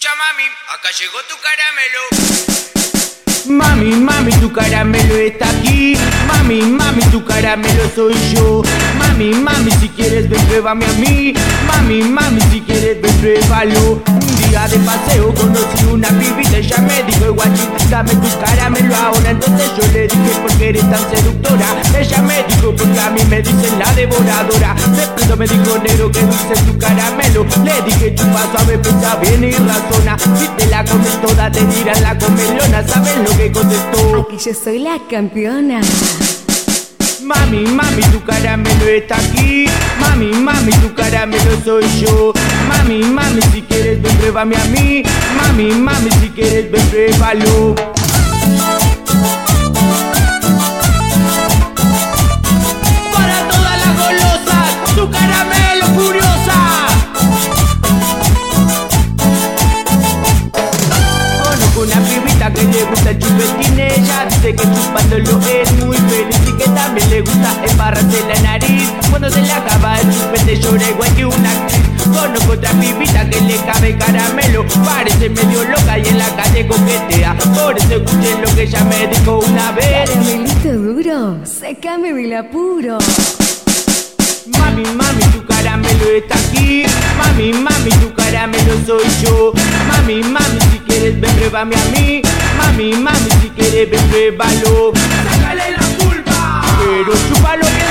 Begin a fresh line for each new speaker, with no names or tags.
mami, acá llegó tu caramelo.
Mami, mami, tu caramelo está aquí. Mami, mami, tu caramelo soy yo. Mami, mami, si quieres ven, pruébame a mí. Mami, mami, si quieres ven, pruébalo. Un día de paseo conocí una pibita. Ella me dijo, guachín, dame tu caramelo ahora. Entonces yo le dije, ¿por qué eres tan seductora? Ella me dijo, porque a mí me dicen la devoradora. De pronto me dijo, negro, que dulce es tu caramelo. Le dije, chupa suave, pensa bien y razona. Si te la comes toda, te tiran la comelona. ¿Sabes lo que contestó?
Aquí yo soy la campeona.
Mami, mami, tu caramelo está aquí. Mami, mami, tu caramelo soy yo. Mami, mami, si quieres ven, pruébame a mí. Mami, mami, si quieres ven, pruébalo. Para todas las golosas, tu caramelo furiosa. Conozco una pibita que le gusta el chupetín. Ella dice que chupándolo es muy feliz y que también le gusta embarrarse la nariz. Cuando se le acaba el chupete llora igual que una actriz. Conozco otra pibita que le cabe caramelo. Parece medio loca y en la calle coquetea. Por eso escuchen lo que ella me dijo una vez.
Caramelito duro, sácame del apuro.
Mami, mami, tu caramelo está aquí. Mami, mami, tu caramelo soy yo. Mami, mami, si quieres ven, pruébame a mí. Mami, mami, si quieres ven, pruébalo. Sácale la culpa, pero chúpalo bien